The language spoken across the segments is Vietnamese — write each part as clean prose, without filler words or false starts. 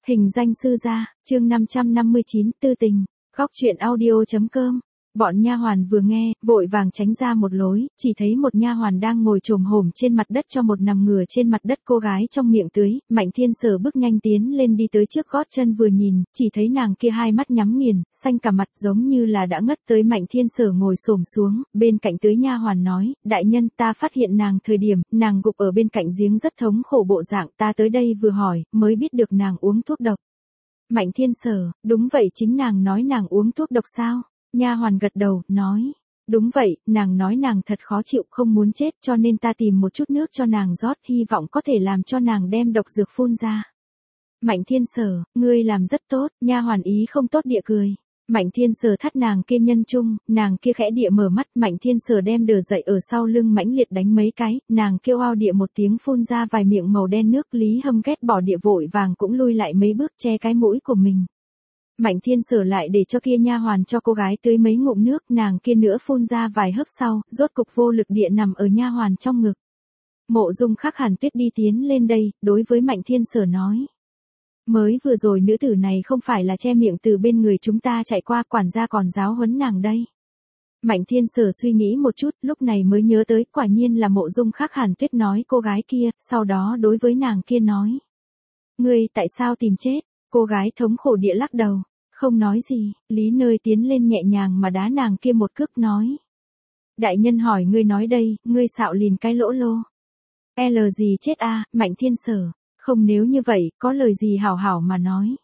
Hình danh sư gia, chương 559, tư tình. Góc truyện audio.com. Bọn nha hoàn vừa nghe, vội vàng tránh ra một lối, chỉ thấy một nha hoàn đang ngồi chồm hổm trên mặt đất cho một nằm ngửa trên mặt đất cô gái trong miệng tưới. Mạnh Thiên Sở bước nhanh tiến lên đi tới trước gót chân vừa nhìn, chỉ thấy nàng kia hai mắt nhắm nghiền, xanh cả mặt giống như là đã ngất tới. Mạnh Thiên Sở ngồi xổm xuống, bên cạnh tưới nha hoàn nói, đại nhân, ta phát hiện nàng thời điểm, nàng gục ở bên cạnh giếng rất thống khổ bộ dạng, ta tới đây vừa hỏi, mới biết được nàng uống thuốc độc. Mạnh Thiên Sở, đúng vậy, chính nàng nói nàng uống thuốc độc sao? Nha hoàn gật đầu, nói, đúng vậy, nàng nói nàng thật khó chịu, không muốn chết, cho nên ta tìm một chút nước cho nàng rót, hy vọng có thể làm cho nàng đem độc dược phun ra. Mạnh Thiên Sở, ngươi làm rất tốt, nha hoàn ý không tốt địa cười. Mạnh Thiên Sở thắt nàng kia nhân trung, nàng kia khẽ địa mở mắt, Mạnh Thiên Sở đem đờ dậy ở sau lưng mãnh liệt đánh mấy cái, nàng kêu oao địa một tiếng phun ra vài miệng màu đen nước. Lý Hâm ghét bỏ địa vội vàng cũng lui lại mấy bước che cái mũi của mình. Mạnh Thiên Sở lại để cho kia nha hoàn cho cô gái tưới mấy ngụm nước, nàng kia nữa phun ra vài hớp sau, rốt cục vô lực địa nằm ở nha hoàn trong ngực. Mộ Dung Khắc Hàn Tuyết đi tiến lên đây, đối với Mạnh Thiên Sở nói. Mới vừa rồi nữ tử này không phải là che miệng từ bên người chúng ta chạy qua, quản gia còn giáo huấn nàng đây. Mạnh Thiên Sở suy nghĩ một chút, lúc này mới nhớ tới, quả nhiên là Mộ Dung Khắc Hàn Tuyết nói cô gái kia, sau đó đối với nàng kia nói. Ngươi tại sao tìm chết? Cô gái thống khổ địa lắc đầu, không nói gì. Lý Nơi tiến lên nhẹ nhàng mà đá nàng kia một cước nói. Đại nhân hỏi ngươi nói đây, ngươi xạo lìn cái lỗ lô. L gì chết a? Mạnh Thiên Sở, không, nếu như vậy, có lời gì hảo hảo mà nói.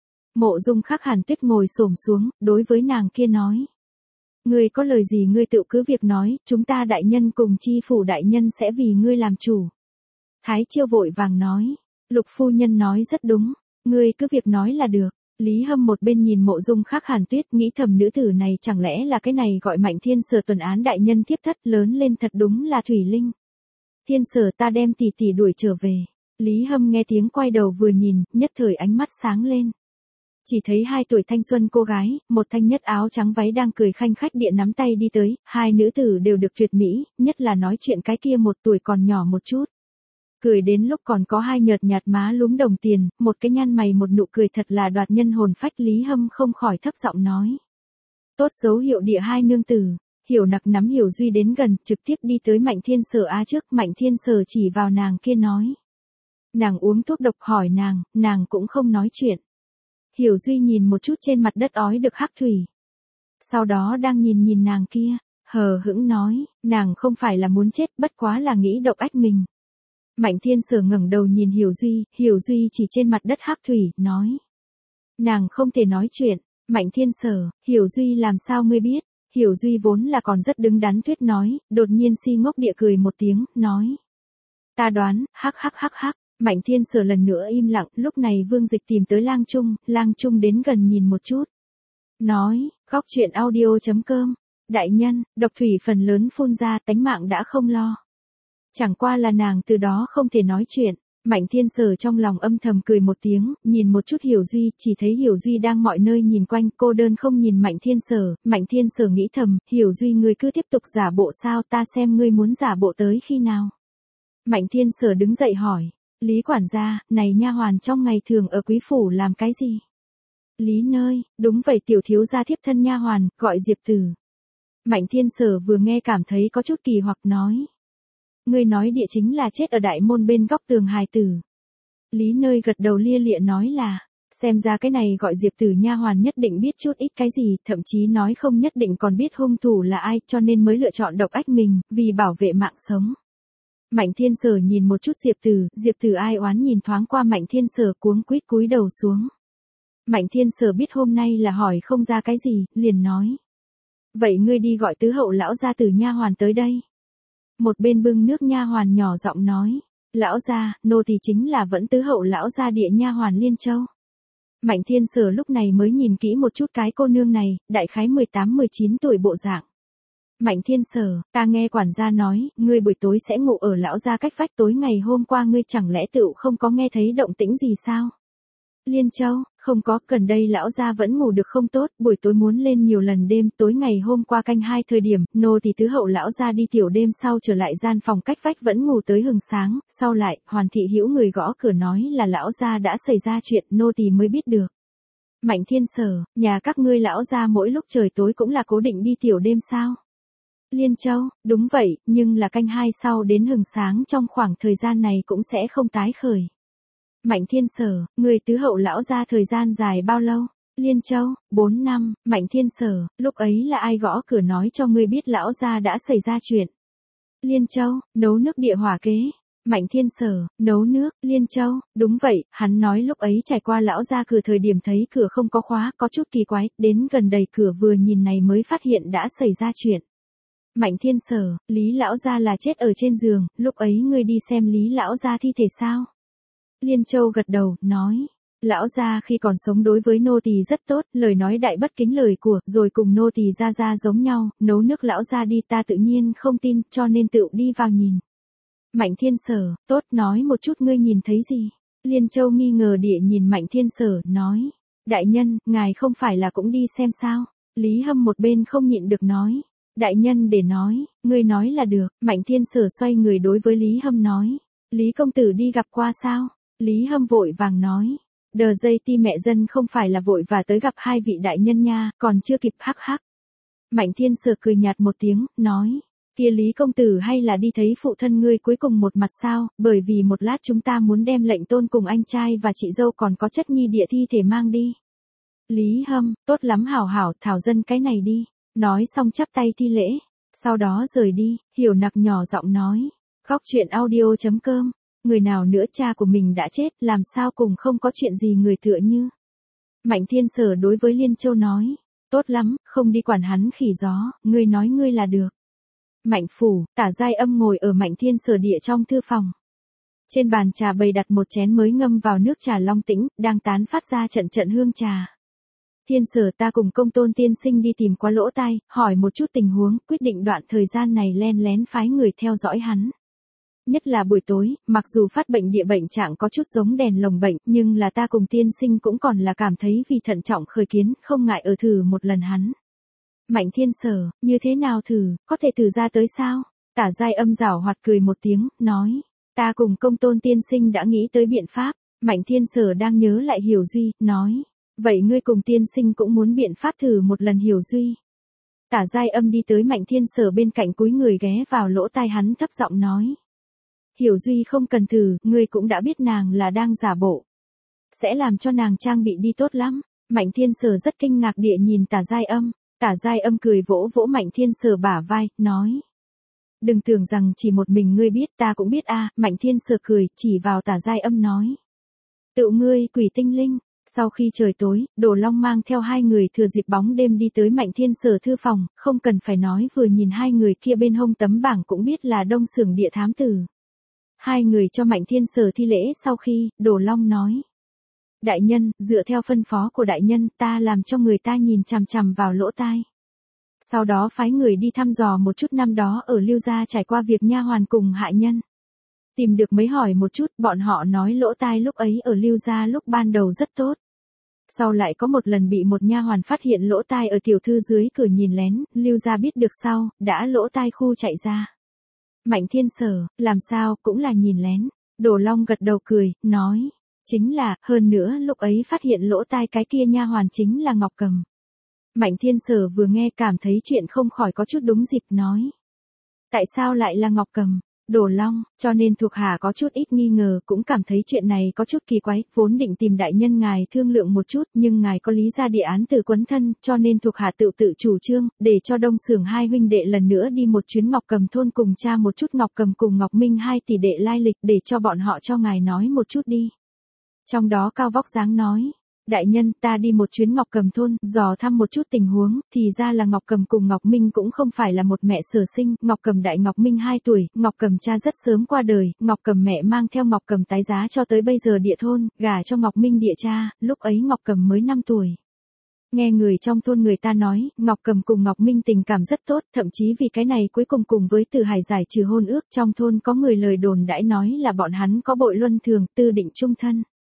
Mộ Dung Khắc Hàn Tuyết ngồi xổm xuống, đối với nàng kia nói. Ngươi có lời gì ngươi tự cứ việc nói, chúng ta đại nhân cùng chi phủ đại nhân sẽ vì ngươi làm chủ. Thái Chiêu vội vàng nói, Lục phu nhân nói rất đúng. Ngươi cứ việc nói là được. Lý Hâm một bên nhìn Mộ Dung Khắc Hàn Tuyết, nghĩ thầm nữ tử này chẳng lẽ là cái này gọi Mạnh Thiên Sở tuần án đại nhân thiếp thất, lớn lên thật đúng là thủy linh. Thiên Sở, ta đem tỷ tỷ đuổi trở về. Lý Hâm nghe tiếng quay đầu vừa nhìn, nhất thời ánh mắt sáng lên. Chỉ thấy hai tuổi thanh xuân cô gái, một thanh nhất áo trắng váy đang cười khanh khách địa nắm tay đi tới, hai nữ tử đều được tuyệt mỹ, nhất là nói chuyện cái kia một tuổi còn nhỏ một chút. Cười đến lúc còn có hai nhợt nhạt má lúm đồng tiền, một cái nhăn mày một nụ cười thật là đoạt nhân hồn phách. Lý Hâm không khỏi thấp giọng nói. Tốt dấu hiệu địa hai nương tử. Hiểu Nặc nắm Hiểu Duy đến gần, trực tiếp đi tới Mạnh Thiên Sở trước. Mạnh Thiên Sở chỉ vào nàng kia nói. Nàng uống thuốc độc, hỏi nàng cũng không nói chuyện. Hiểu Duy nhìn một chút trên mặt đất ói được hắc thủy. Sau đó đang nhìn nàng kia, hờ hững nói, nàng không phải là muốn chết, bất quá là nghĩ độc ách mình. Mạnh Thiên Sở ngẩng đầu nhìn Hiểu Duy chỉ trên mặt đất hắc thủy, nói. Nàng không thể nói chuyện. Mạnh Thiên Sở, Hiểu Duy làm sao ngươi biết? Hiểu Duy vốn là còn rất đứng đắn thuyết nói, đột nhiên si ngốc địa cười một tiếng, nói. Ta đoán, hắc. Mạnh Thiên Sở lần nữa im lặng, lúc này Vương Dịch tìm tới Lang Trung đến gần nhìn một chút. Nói, góc truyện audio.com, đại nhân, độc thủy phần lớn phun ra, tánh mạng đã không lo. Chẳng qua là nàng từ đó không thể nói chuyện. Mạnh Thiên Sở trong lòng âm thầm cười một tiếng, nhìn một chút Hiểu Duy, chỉ thấy Hiểu Duy đang mọi nơi nhìn quanh, cô đơn không nhìn Mạnh Thiên Sở. Mạnh Thiên Sở nghĩ thầm, Hiểu Duy ngươi cứ tiếp tục giả bộ sao, ta xem ngươi muốn giả bộ tới khi nào. Mạnh Thiên Sở đứng dậy hỏi, Lý quản gia, này nha hoàn trong ngày thường ở quý phủ làm cái gì? Lý Nơi, đúng vậy, tiểu thiếu gia thiếp thân nha hoàn, gọi Diệp Tử. Mạnh Thiên Sở vừa nghe cảm thấy có chút kỳ hoặc nói. Ngươi nói địa chính là chết ở đại môn bên góc tường hài tử. Lý Nơi gật đầu lia lịa nói là, xem ra cái này gọi Diệp Tử nha hoàn nhất định biết chút ít cái gì, thậm chí nói không nhất định còn biết hung thủ là ai, cho nên mới lựa chọn độc ách mình, vì bảo vệ mạng sống. Mạnh Thiên Sở nhìn một chút Diệp Tử ai oán nhìn thoáng qua Mạnh Thiên Sở, cuống quýt cúi đầu xuống. Mạnh Thiên Sở biết hôm nay là hỏi không ra cái gì, liền nói. Vậy ngươi đi gọi tứ hậu lão gia Tử nha hoàn tới đây. Một bên bưng nước nha hoàn nhỏ giọng nói, lão gia, nô thì chính là vẫn tứ hậu lão gia địa nha hoàn Liên Châu. Mạnh Thiên Sở lúc này mới nhìn kỹ một chút cái cô nương này, đại khái 18-19 tuổi bộ dạng. Mạnh Thiên Sở, ta nghe quản gia nói, ngươi buổi tối sẽ ngủ ở lão gia cách vách, tối ngày hôm qua ngươi chẳng lẽ tựu không có nghe thấy động tĩnh gì sao? Liên Châu, Không có, gần đây lão gia vẫn ngủ được không tốt, buổi tối muốn lên nhiều lần đêm, tối ngày hôm qua canh 2 thời điểm, nô tỳ tứ hậu lão gia đi tiểu đêm sau trở lại gian phòng cách vách vẫn ngủ tới hừng sáng, sau lại, Hoàn thị hữu người gõ cửa nói là lão gia đã xảy ra chuyện, nô tỳ mới biết được. Mạnh Thiên Sở, nhà các ngươi lão gia mỗi lúc trời tối cũng là cố định đi tiểu đêm sao? Liên Châu, đúng vậy, nhưng là canh 2 sau đến hừng sáng trong khoảng thời gian này cũng sẽ không tái khởi. Mạnh Thiên Sở, người tứ hậu lão gia thời gian dài bao lâu? Liên Châu, 4 năm, Mạnh Thiên Sở, lúc ấy là ai gõ cửa nói cho ngươi biết lão gia đã xảy ra chuyện? Liên Châu, nấu nước địa hỏa kế. Mạnh Thiên Sở, nấu nước, Liên Châu, đúng vậy, hắn nói lúc ấy trải qua lão gia cửa thời điểm thấy cửa không có khóa, có chút kỳ quái, đến gần đầy cửa vừa nhìn này mới phát hiện đã xảy ra chuyện. Mạnh Thiên Sở, Lý lão gia là chết ở trên giường, lúc ấy ngươi đi xem Lý lão gia thi thể sao? Liên Châu gật đầu, nói, lão gia khi còn sống đối với nô tỳ rất tốt, lời nói đại bất kính lời của, rồi cùng nô tỳ ra giống nhau, nấu nước lão gia đi ta tự nhiên không tin, cho nên tự đi vào nhìn. Mạnh Thiên Sở, tốt, nói một chút ngươi nhìn thấy gì? Liên Châu nghi ngờ địa nhìn Mạnh Thiên Sở, nói, đại nhân, ngài không phải là cũng đi xem sao? Lý Hâm một bên không nhịn được nói, đại nhân để nói, ngươi nói là được. Mạnh Thiên Sở xoay người đối với Lý Hâm nói, Lý công tử đi gặp qua sao? Lý Hâm vội vàng nói, đờ dây ti mẹ dân không phải là vội và tới gặp hai vị đại nhân nha, còn chưa kịp hắc hắc. Mạnh Thiên Sở cười nhạt một tiếng, nói, kia Lý công tử hay là đi thấy phụ thân ngươi cuối cùng một mặt sao, bởi vì một lát chúng ta muốn đem lệnh tôn cùng anh trai và chị dâu còn có chất nhi địa thi thể mang đi. Lý Hâm, tốt lắm hảo hảo, thảo dân cái này đi. Nói xong chắp tay thi lễ, sau đó rời đi, Hiểu Nặc nhỏ giọng nói, khóc chuyện audio.com, người nào nữa cha của mình đã chết, làm sao cùng không có chuyện gì người tựa như. Mạnh Thiên Sở đối với Liên Châu nói, tốt lắm, không đi quản hắn khỉ gió, ngươi nói ngươi là được. Mạnh Phủ, Tả Giai Âm ngồi ở Mạnh Thiên Sở địa trong thư phòng. Trên bàn trà bày đặt một chén mới ngâm vào nước trà long tĩnh, đang tán phát ra trận trận hương trà. Thiên Sở ta cùng Công Tôn tiên sinh đi tìm qua lỗ tai, hỏi một chút tình huống, quyết định đoạn thời gian này len lén phái người theo dõi hắn. Nhất là buổi tối, mặc dù phát bệnh địa bệnh trạng có chút giống đèn lồng bệnh, nhưng là ta cùng tiên sinh cũng còn là cảm thấy vì thận trọng khởi kiến, không ngại ở thử một lần hắn. Mạnh Thiên Sở, như thế nào thử, có thể thử ra tới sao? Tả Giai Âm giảo hoạt cười một tiếng, nói, ta cùng Công Tôn tiên sinh đã nghĩ tới biện pháp. Mạnh Thiên Sở đang nhớ lại Hiểu Duy, nói, vậy ngươi cùng tiên sinh cũng muốn biện pháp thử một lần Hiểu Duy. Tả Giai Âm đi tới Mạnh Thiên Sở bên cạnh cúi người ghé vào lỗ tai hắn thấp giọng nói, Hiểu Duy không cần thử, ngươi cũng đã biết nàng là đang giả bộ. Sẽ làm cho nàng trang bị đi tốt lắm. Mạnh Thiên Sở rất kinh ngạc địa nhìn Tả Giai Âm. Tả Giai Âm cười vỗ vỗ Mạnh Thiên Sở bả vai, nói, đừng tưởng rằng chỉ một mình ngươi biết, ta cũng biết a. Mạnh Thiên Sở cười, chỉ vào Tả Giai Âm nói, tự ngươi quỷ tinh linh. Sau khi trời tối, Đồ Long mang theo hai người thừa dịp bóng đêm đi tới Mạnh Thiên Sở thư phòng, không cần phải nói vừa nhìn hai người kia bên hông tấm bảng cũng biết là Đông Xưởng địa thám tử. Hai người cho Mạnh Thiên Sở thi lễ sau khi, Đồ Long nói, đại nhân, dựa theo phân phó của đại nhân, ta làm cho người ta nhìn chằm chằm vào lỗ tai. Sau đó phái người đi thăm dò một chút năm đó ở Lưu gia trải qua việc nha hoàn cùng hại nhân. Tìm được mấy hỏi một chút, bọn họ nói lỗ tai lúc ấy ở Lưu gia lúc ban đầu rất tốt. Sau lại có một lần bị một nha hoàn phát hiện lỗ tai ở tiểu thư dưới cửa nhìn lén, Lưu gia biết được sau, đã lỗ tai khu chạy ra. Mạnh Thiên Sở, làm sao, cũng là nhìn lén. Đồ Long gật đầu cười, nói, chính là, hơn nữa lúc ấy phát hiện lỗ tai cái kia nha hoàn chính là Ngọc Cầm. Mạnh Thiên Sở vừa nghe cảm thấy chuyện không khỏi có chút đúng dịp nói. Tại sao lại là Ngọc Cầm? Đồ Long, cho nên thuộc hạ có chút ít nghi ngờ, cũng cảm thấy chuyện này có chút kỳ quái, vốn định tìm đại nhân ngài thương lượng một chút, nhưng ngài có lý ra địa án từ quấn thân, cho nên thuộc hạ tự chủ trương, để cho Đông Xưởng hai huynh đệ lần nữa đi một chuyến Ngọc Cầm thôn cùng tra một chút Ngọc Cầm cùng Ngọc Minh hai tỷ đệ lai lịch để cho bọn họ cho ngài nói một chút đi. Trong đó cao vóc dáng nói, đại nhân, ta đi một chuyến Ngọc Cầm thôn, dò thăm một chút tình huống, thì ra là Ngọc Cầm cùng Ngọc Minh cũng không phải là một mẹ sở sinh, Ngọc Cầm đại Ngọc Minh 2 tuổi, Ngọc Cầm cha rất sớm qua đời, Ngọc Cầm mẹ mang theo Ngọc Cầm tái giá cho tới bây giờ địa thôn, gả cho Ngọc Minh địa cha, lúc ấy Ngọc Cầm mới 5 tuổi. Nghe người trong thôn người ta nói, Ngọc Cầm cùng Ngọc Minh tình cảm rất tốt, thậm chí vì cái này cuối cùng với Từ Hải giải trừ hôn ước, trong thôn có người lời đồn đãi nói là bọn hắn có bội luân thường, tư định chung thân.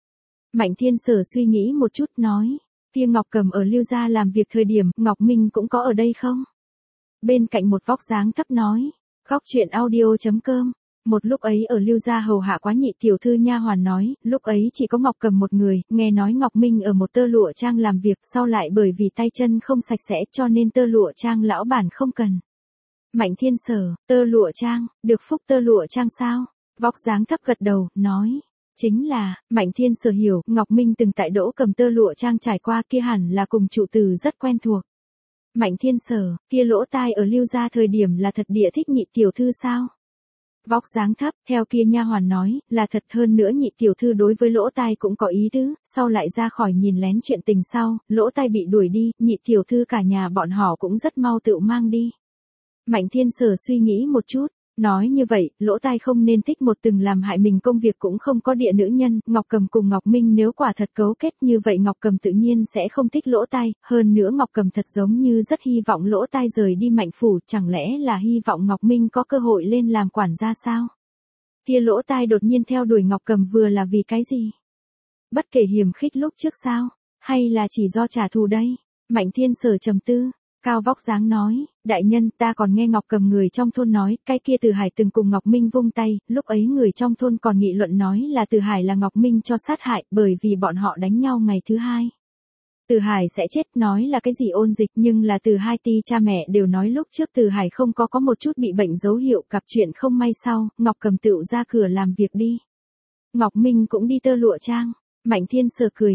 Mạnh Thiên Sở suy nghĩ một chút nói, kia Ngọc Cầm ở Lưu gia làm việc thời điểm, Ngọc Minh cũng có ở đây không? Bên cạnh một vóc dáng thấp nói, Góc Chuyện Audio.com. Một lúc ấy ở Lưu gia hầu hạ quá nhị tiểu thư nha hoàn nói, lúc ấy chỉ có Ngọc Cầm một người, nghe nói Ngọc Minh ở một tơ lụa trang làm việc, sau lại bởi vì tay chân không sạch sẽ cho nên tơ lụa trang lão bản không cần. Mạnh Thiên Sở, tơ lụa trang, được phúc tơ lụa trang sao? Vóc dáng thấp gật đầu, nói. Chính là, Mạnh Thiên Sở hiểu, Ngọc Minh từng tại Đỗ Cầm tơ lụa trang trải qua kia hẳn là cùng trụ từ rất quen thuộc. Mạnh Thiên Sở, kia lỗ tai ở Lưu gia thời điểm là thật địa thích nhị tiểu thư sao? Vóc dáng thấp, theo kia nha hoàn nói, là thật, hơn nữa nhị tiểu thư đối với lỗ tai cũng có ý tứ, sau lại ra khỏi nhìn lén chuyện tình sau, lỗ tai bị đuổi đi, nhị tiểu thư cả nhà bọn họ cũng rất mau tự mang đi. Mạnh Thiên Sở suy nghĩ một chút, nói như vậy, lỗ tai không nên thích một từng làm hại mình công việc cũng không có địa nữ nhân, Ngọc Cầm cùng Ngọc Minh nếu quả thật cấu kết như vậy Ngọc Cầm tự nhiên sẽ không thích lỗ tai, hơn nữa Ngọc Cầm thật giống như rất hy vọng lỗ tai rời đi Mạnh phủ, chẳng lẽ là hy vọng Ngọc Minh có cơ hội lên làm quản gia sao? Kia lỗ tai đột nhiên theo đuổi Ngọc Cầm vừa là vì cái gì? Bất kể hiềm khích lúc trước sao? Hay là chỉ do trả thù đây? Mạnh Thiên Sở trầm tư. Cao vóc dáng nói, đại nhân ta còn nghe Ngọc Cầm người trong thôn nói, cái kia Từ Hải từng cùng Ngọc Minh vung tay, lúc ấy người trong thôn còn nghị luận nói là Từ Hải là Ngọc Minh cho sát hại, bởi vì bọn họ đánh nhau ngày thứ hai. Từ Hải sẽ chết, nói là cái gì ôn dịch, nhưng là từ hai ti cha mẹ đều nói lúc trước Từ Hải không có một chút bị bệnh dấu hiệu, gặp chuyện không may sau, Ngọc Cầm tựu ra cửa làm việc đi. Ngọc Minh cũng đi tơ lụa trang. Mạnh Thiên Sở cười,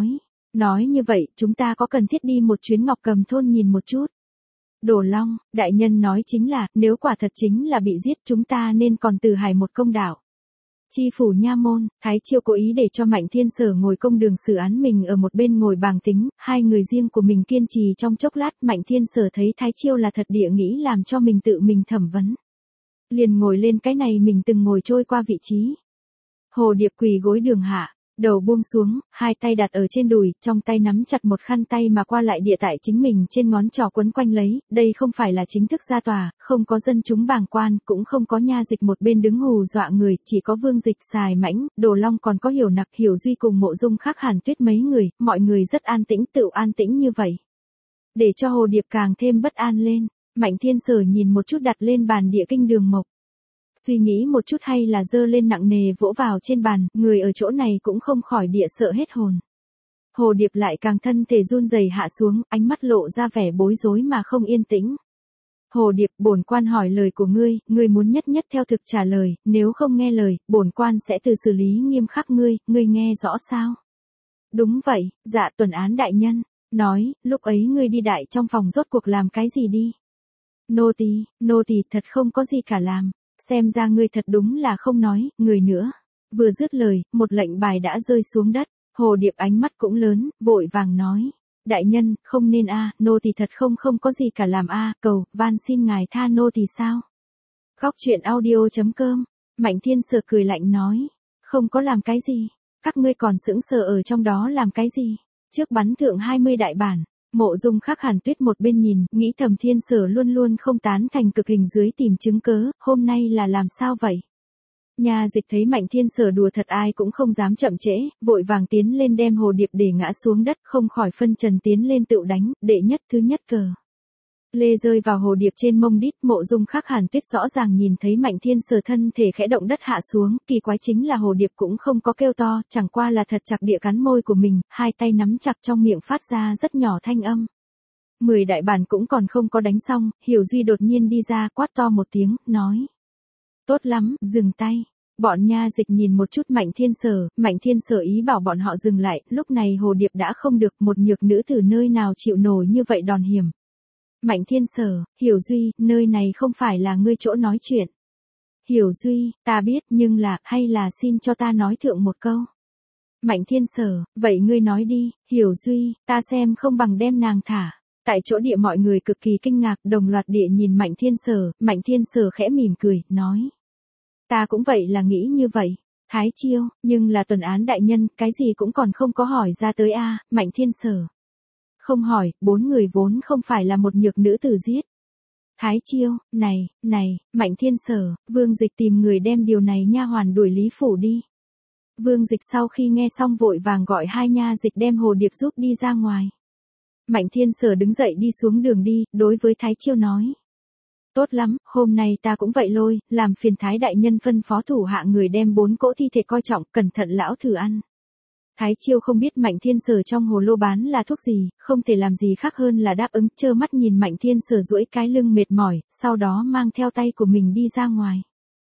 nói như vậy, chúng ta có cần thiết đi một chuyến Ngọc Cầm thôn nhìn một chút. Đồ Long, đại nhân nói chính là, nếu quả thật chính là bị giết chúng ta nên còn Từ Hải một công đạo. Chi phủ nha môn, Thái Chiêu cố ý để cho Mạnh Thiên Sở ngồi công đường xử án, mình ở một bên ngồi bàng tính, hai người riêng của mình kiên trì trong chốc lát, Mạnh Thiên Sở thấy Thái Chiêu là thật địa nghĩ làm cho mình tự mình thẩm vấn. Liền ngồi lên cái này mình từng ngồi trôi qua vị trí. Hồ Điệp quỳ gối đường hạ. Đầu buông xuống, hai tay đặt ở trên đùi, trong tay nắm chặt một khăn tay mà qua lại địa tại chính mình trên ngón trỏ quấn quanh lấy, đây không phải là chính thức ra tòa, không có dân chúng bàng quan, cũng không có nha dịch một bên đứng hù dọa người, chỉ có Vương Dịch, Sài Mãnh, Đồ Long còn có Hiểu Nặc, Hiểu Duy cùng Mộ Dung Khác Hàn Tuyết mấy người, mọi người rất an tĩnh, tự an tĩnh như vậy. Để cho Hồ Điệp càng thêm bất an lên, Mạnh Thiên Sở nhìn một chút đặt lên bàn địa kinh đường mộc. Suy nghĩ một chút hay là giơ lên nặng nề vỗ vào trên bàn, người ở chỗ này cũng không khỏi địa sợ hết hồn. Hồ Điệp lại càng thân thể run rẩy hạ xuống, ánh mắt lộ ra vẻ bối rối mà không yên tĩnh. Hồ Điệp, bổn quan hỏi lời của ngươi muốn nhất nhất theo thực trả lời, nếu không nghe lời, bổn quan sẽ từ xử lý nghiêm khắc ngươi nghe rõ sao? Đúng vậy, dạ tuần án đại nhân, nói, lúc ấy ngươi đi đại trong phòng rốt cuộc làm cái gì đi? Nô tỳ thật không có gì cả làm. Xem ra ngươi thật đúng là không nói, người nữa. Vừa dứt lời, một lệnh bài đã rơi xuống đất, Hồ Điệp ánh mắt cũng lớn, vội vàng nói. Đại nhân, không nên nô tỳ thật không có gì cả làm cầu, van xin ngài tha nô tỳ sao. Góc Chuyện Audio.com, Mạnh Thiên Sở cười lạnh nói. Không có làm cái gì, các ngươi còn sững sờ ở trong đó làm cái gì, trước bắn thượng 20 đại bản. Mộ Dung Khác Hàn Tuyết một bên nhìn, nghĩ thầm Thiên Sở luôn luôn không tán thành cực hình dưới tìm chứng cớ, hôm nay là làm sao vậy? Nhà dịch thấy Mạnh Thiên Sở đùa thật ai cũng không dám chậm trễ, vội vàng tiến lên đem Hồ Điệp để ngã xuống đất, không khỏi phân trần tiến lên tự đánh, đệ nhất thứ nhất cờ. Lê rơi vào Hồ Điệp trên mông đít, Mộ Dung Khác Hàn Tuyết rõ ràng nhìn thấy Mạnh Thiên Sở thân thể khẽ động đất hạ xuống, kỳ quái chính là Hồ Điệp cũng không có kêu to, chẳng qua là thật chặt địa cắn môi của mình, hai tay nắm chặt trong miệng phát ra rất nhỏ thanh âm. 10 đại bản cũng còn không có đánh xong, Hiểu Duy đột nhiên đi ra quát to một tiếng, nói. Tốt lắm, dừng tay. Bọn nha dịch nhìn một chút Mạnh Thiên Sở ý bảo bọn họ dừng lại, lúc này Hồ Điệp đã không được, một nhược nữ từ nơi nào chịu nổi như vậy đòn hiểm. Mạnh Thiên Sở, Hiểu Duy, nơi này không phải là ngươi chỗ nói chuyện. Hiểu Duy, ta biết, nhưng là, hay là xin cho ta nói thượng một câu. Mạnh Thiên Sở, vậy ngươi nói đi, Hiểu Duy, ta xem không bằng đem nàng thả. Tại chỗ địa mọi người cực kỳ kinh ngạc, đồng loạt địa nhìn Mạnh Thiên Sở khẽ mỉm cười, nói. Ta cũng vậy là nghĩ như vậy. Thái Chiêu, nhưng là tuần án đại nhân, cái gì cũng còn không có hỏi ra tới Mạnh Thiên Sở. Không hỏi, 4 người vốn không phải là một nhược nữ tử giết. Thái Chiêu, này, Mạnh Thiên Sở, Vương Dịch tìm người đem điều này nha hoàn đuổi Lý phủ đi. Vương Dịch sau khi nghe xong vội vàng gọi hai nha dịch đem hồ điệp giúp đi ra ngoài. Mạnh Thiên Sở đứng dậy đi xuống đường đi, đối với Thái Chiêu nói. Tốt lắm, hôm nay ta cũng vậy lôi, làm phiền Thái đại nhân phân phó thủ hạ người đem 4 cỗ thi thể coi trọng, cẩn thận lão thử ăn. Thái Chiêu không biết Mạnh Thiên Sở trong hồ lô bán là thuốc gì, không thể làm gì khác hơn là đáp ứng, trơ mắt nhìn Mạnh Thiên Sở duỗi cái lưng mệt mỏi, sau đó mang theo tay của mình đi ra ngoài.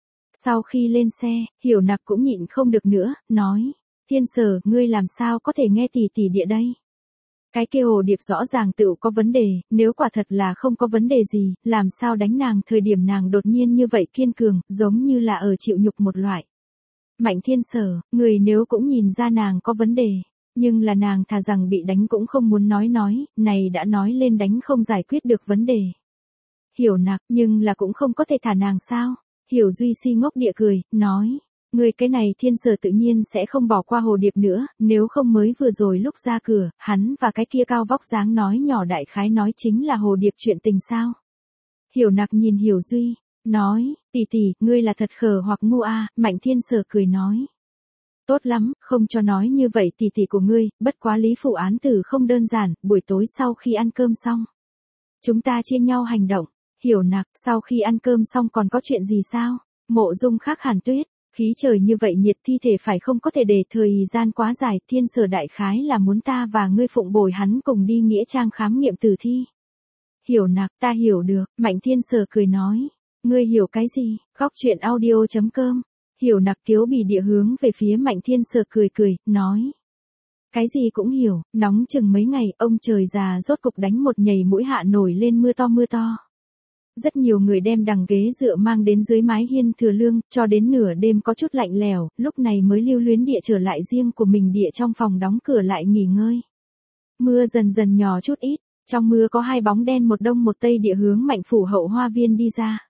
Sau khi lên xe, Hiểu Nặc cũng nhịn không được nữa, nói, Thiên Sở, ngươi làm sao có thể nghe tỷ tỷ địa đây? Cái kia hồ điệp rõ ràng tự có vấn đề, nếu quả thật là không có vấn đề gì, làm sao đánh nàng thời điểm nàng đột nhiên như vậy kiên cường, giống như là ở chịu nhục một loại. Mạnh Thiên Sở, người nếu cũng nhìn ra nàng có vấn đề, nhưng là nàng thà rằng bị đánh cũng không muốn nói, này đã nói lên đánh không giải quyết được vấn đề. Hiểu Nặc, nhưng là cũng không có thể thả nàng sao? Hiểu Duy si ngốc địa cười, nói, người cái này Thiên Sở tự nhiên sẽ không bỏ qua hồ điệp nữa, nếu không mới vừa rồi lúc ra cửa, hắn và cái kia cao vóc dáng nói nhỏ đại khái nói chính là hồ điệp chuyện tình sao. Hiểu Nặc nhìn Hiểu Duy, nói, tỷ tỷ, ngươi là thật khờ hoặc ngu a? Mạnh Thiên Sở cười nói. Tốt lắm, không cho nói như vậy tỷ tỷ của ngươi, bất quá lý phụ án tử không đơn giản, buổi tối sau khi ăn cơm xong. Chúng ta chia nhau hành động. Hiểu Nặc, sau khi ăn cơm xong còn có chuyện gì sao? Mộ Dung khác Hàn Tuyết, khí trời như vậy nhiệt thi thể phải không có thể để thời gian quá dài, Thiên Sở đại khái là muốn ta và ngươi phụng bồi hắn cùng đi nghĩa trang khám nghiệm tử thi. Hiểu Nặc, ta hiểu được, Mạnh Thiên Sở cười nói. Ngươi hiểu cái gì? Góc chuyện audio.com. Hiểu Nặc thiếu bỉ địa hướng về phía Mạnh Thiên Sở cười, nói. Cái gì cũng hiểu, nóng chừng mấy ngày, ông trời già rốt cục đánh một nhảy mũi hạ nổi lên mưa to. Rất nhiều người đem đằng ghế dựa mang đến dưới mái hiên Thừa Lương, cho đến nửa đêm có chút lạnh lẽo, lúc này mới lưu luyến địa trở lại riêng của mình địa trong phòng đóng cửa lại nghỉ ngơi. Mưa dần dần nhỏ chút ít, trong mưa có hai bóng đen một đông một tây địa hướng Mạnh phủ hậu hoa viên đi ra.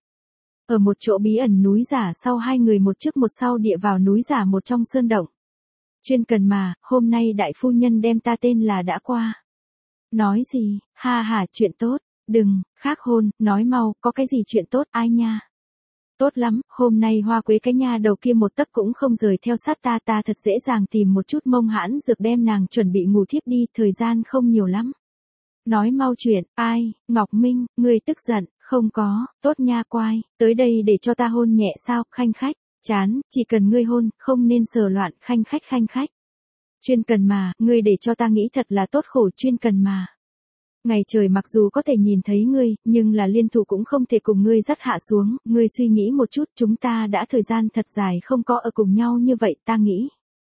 Ở một chỗ bí ẩn núi giả sau hai người một trước một sau địa vào núi giả một trong sơn động. Chuyên cần mà, hôm nay đại phu nhân đem ta tên là đã qua. Nói gì, ha chuyện tốt. Đừng, khác hôn, nói mau, có cái gì chuyện tốt ai nha. Tốt lắm, hôm nay Hoa Quế cái nha đầu kia một tấc cũng không rời theo sát ta thật dễ dàng tìm một chút mông hãn dược đem nàng chuẩn bị ngủ thiếp đi, thời gian không nhiều lắm. Nói mau chuyện, ai, Ngọc Minh, ngươi tức giận, không có, tốt nha quai, tới đây để cho ta hôn nhẹ sao, khanh khách, chán, chỉ cần ngươi hôn, không nên sờ loạn, khanh khách. Chuyên cần mà, ngươi để cho ta nghĩ thật là tốt khổ, chuyên cần mà. Ngày trời mặc dù có thể nhìn thấy ngươi, nhưng là liên thủ cũng không thể cùng ngươi dắt hạ xuống, ngươi suy nghĩ một chút, chúng ta đã thời gian thật dài không có ở cùng nhau như vậy, ta nghĩ.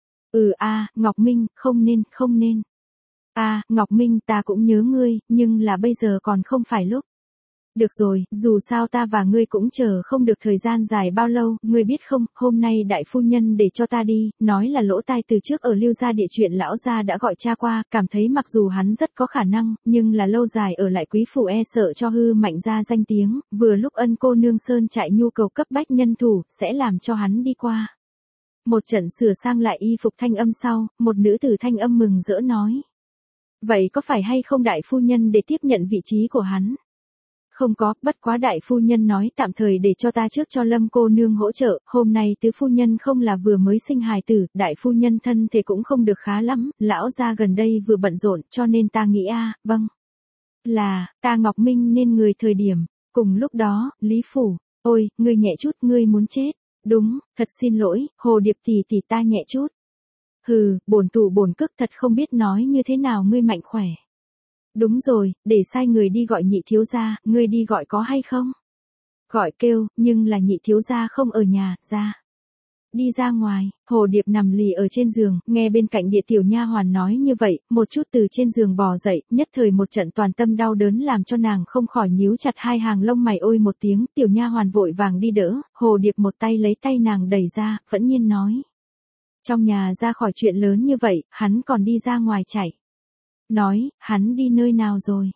Ngọc Minh, không nên. Ngọc Minh, ta cũng nhớ ngươi, nhưng là bây giờ còn không phải lúc. Được rồi, dù sao ta và ngươi cũng chờ không được thời gian dài bao lâu, ngươi biết không, hôm nay đại phu nhân để cho ta đi, nói là lỗ tai từ trước ở Lưu gia địa chuyện lão gia đã gọi cha qua, cảm thấy mặc dù hắn rất có khả năng, nhưng là lâu dài ở lại quý phủ e sợ cho hư Mạnh gia danh tiếng, vừa lúc Ân cô nương sơn trại nhu cầu cấp bách nhân thủ, sẽ làm cho hắn đi qua. Một trận sửa sang lại y phục thanh âm sau, một nữ tử thanh âm mừng rỡ nói. Vậy có phải hay không đại phu nhân để tiếp nhận vị trí của hắn? Không có, bất quá đại phu nhân nói tạm thời để cho ta trước cho Lâm cô nương hỗ trợ, hôm nay tứ phu nhân không là vừa mới sinh hài tử, đại phu nhân thân thể cũng không được khá lắm, lão gia gần đây vừa bận rộn, cho nên ta nghĩ vâng. Là, ta Ngọc Minh nên người thời điểm, cùng lúc đó, Lý Phủ, ôi, ngươi nhẹ chút, ngươi muốn chết, đúng, thật xin lỗi, Hồ Điệp tỷ ta nhẹ chút. Hừ, bổn tù bổn cức thật không biết nói như thế nào ngươi mạnh khỏe. Đúng rồi, để sai người đi gọi nhị thiếu gia, ngươi đi gọi có hay không? Gọi kêu, nhưng là nhị thiếu gia không ở nhà, ra. Đi ra ngoài, Hồ Điệp nằm lì ở trên giường, nghe bên cạnh địa tiểu nha hoàn nói như vậy, một chút từ trên giường bò dậy, nhất thời một trận toàn tâm đau đớn làm cho nàng không khỏi nhíu chặt hai hàng lông mày ôi một tiếng, tiểu nha hoàn vội vàng đi đỡ, Hồ Điệp một tay lấy tay nàng đẩy ra, vẫn nhiên nói. Trong nhà ra khỏi chuyện lớn như vậy, hắn còn đi ra ngoài chạy. Nói, hắn đi nơi nào rồi?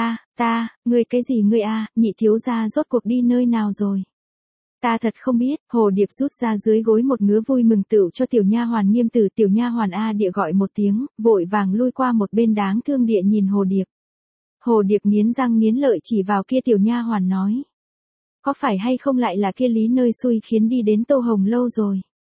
Ngươi cái gì ngươi nhị thiếu gia rốt cuộc đi nơi nào rồi? Ta thật không biết, Hồ Điệp rút ra dưới gối một ngứa vui mừng tựu cho tiểu nha hoàn Nghiêm Tử, tiểu nha hoàn địa gọi một tiếng, vội vàng lui qua một bên đáng thương địa nhìn Hồ Điệp. Hồ Điệp nghiến răng nghiến lợi chỉ vào kia tiểu nha hoàn nói. Có phải hay không lại là kia lý nơi xui khiến đi đến Tô Hồng lâu rồi?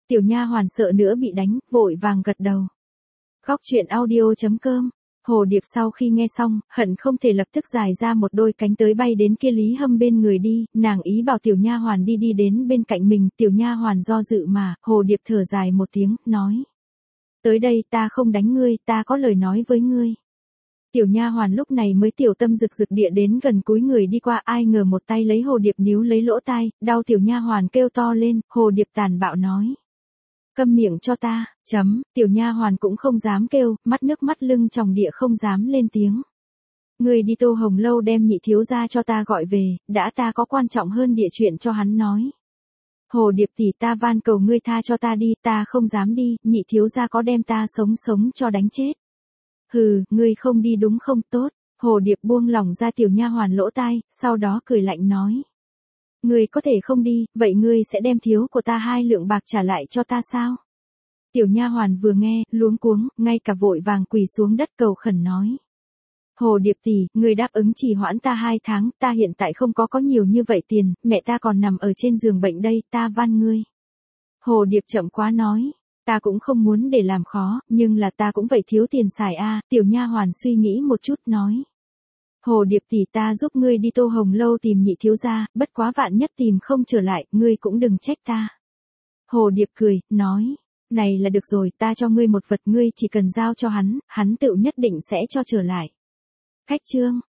Tiểu nha hoàn sợ nữa bị đánh, vội vàng gật đầu. Góc truyện audio.com. Hồ Điệp sau khi nghe xong, hận không thể lập tức dài ra một đôi cánh tới bay đến kia Lý Hâm bên người đi, nàng ý bảo tiểu nha hoàn đi đến bên cạnh mình, tiểu nha hoàn do dự mà, Hồ Điệp thở dài một tiếng, nói. Tới đây ta không đánh ngươi, ta có lời nói với ngươi. Tiểu nha hoàn lúc này mới tiểu tâm rực rực địa đến gần cúi người đi qua, ai ngờ một tay lấy Hồ Điệp níu lấy lỗ tai, đau tiểu nha hoàn kêu to lên, Hồ Điệp tàn bạo nói. Câm miệng cho ta, tiểu nha hoàn cũng không dám kêu, mắt nước mắt lưng tròng địa không dám lên tiếng. Ngươi đi Tô Hồng Lâu đem nhị thiếu gia cho ta gọi về, đã ta có quan trọng hơn địa chuyện cho hắn nói. Hồ Điệp tỷ ta van cầu ngươi tha cho ta đi, ta không dám đi, nhị thiếu gia có đem ta sống cho đánh chết. Hừ, ngươi không đi đúng không tốt, Hồ Điệp buông lỏng ra tiểu nha hoàn lỗ tai, sau đó cười lạnh nói. Ngươi có thể không đi, vậy ngươi sẽ đem thiếu của ta 2 lượng bạc trả lại cho ta sao? Tiểu nha hoàn vừa nghe, luống cuống, ngay cả vội vàng quỳ xuống đất cầu khẩn nói. Hồ Điệp tỷ, ngươi đáp ứng trì hoãn ta 2 tháng, ta hiện tại không có nhiều như vậy tiền, mẹ ta còn nằm ở trên giường bệnh đây, ta van ngươi. Hồ Điệp chậm quá nói, ta cũng không muốn để làm khó, nhưng là ta cũng vậy thiếu tiền xài a, tiểu nha hoàn suy nghĩ một chút nói. Hồ Điệp tỷ ta giúp ngươi đi Tô Hồng Lâu tìm nhị thiếu gia, bất quá vạn nhất tìm không trở lại, ngươi cũng đừng trách ta. Hồ Điệp cười, nói, này là được rồi, ta cho ngươi một vật, ngươi chỉ cần giao cho hắn tự nhất định sẽ cho trở lại. Khách chương.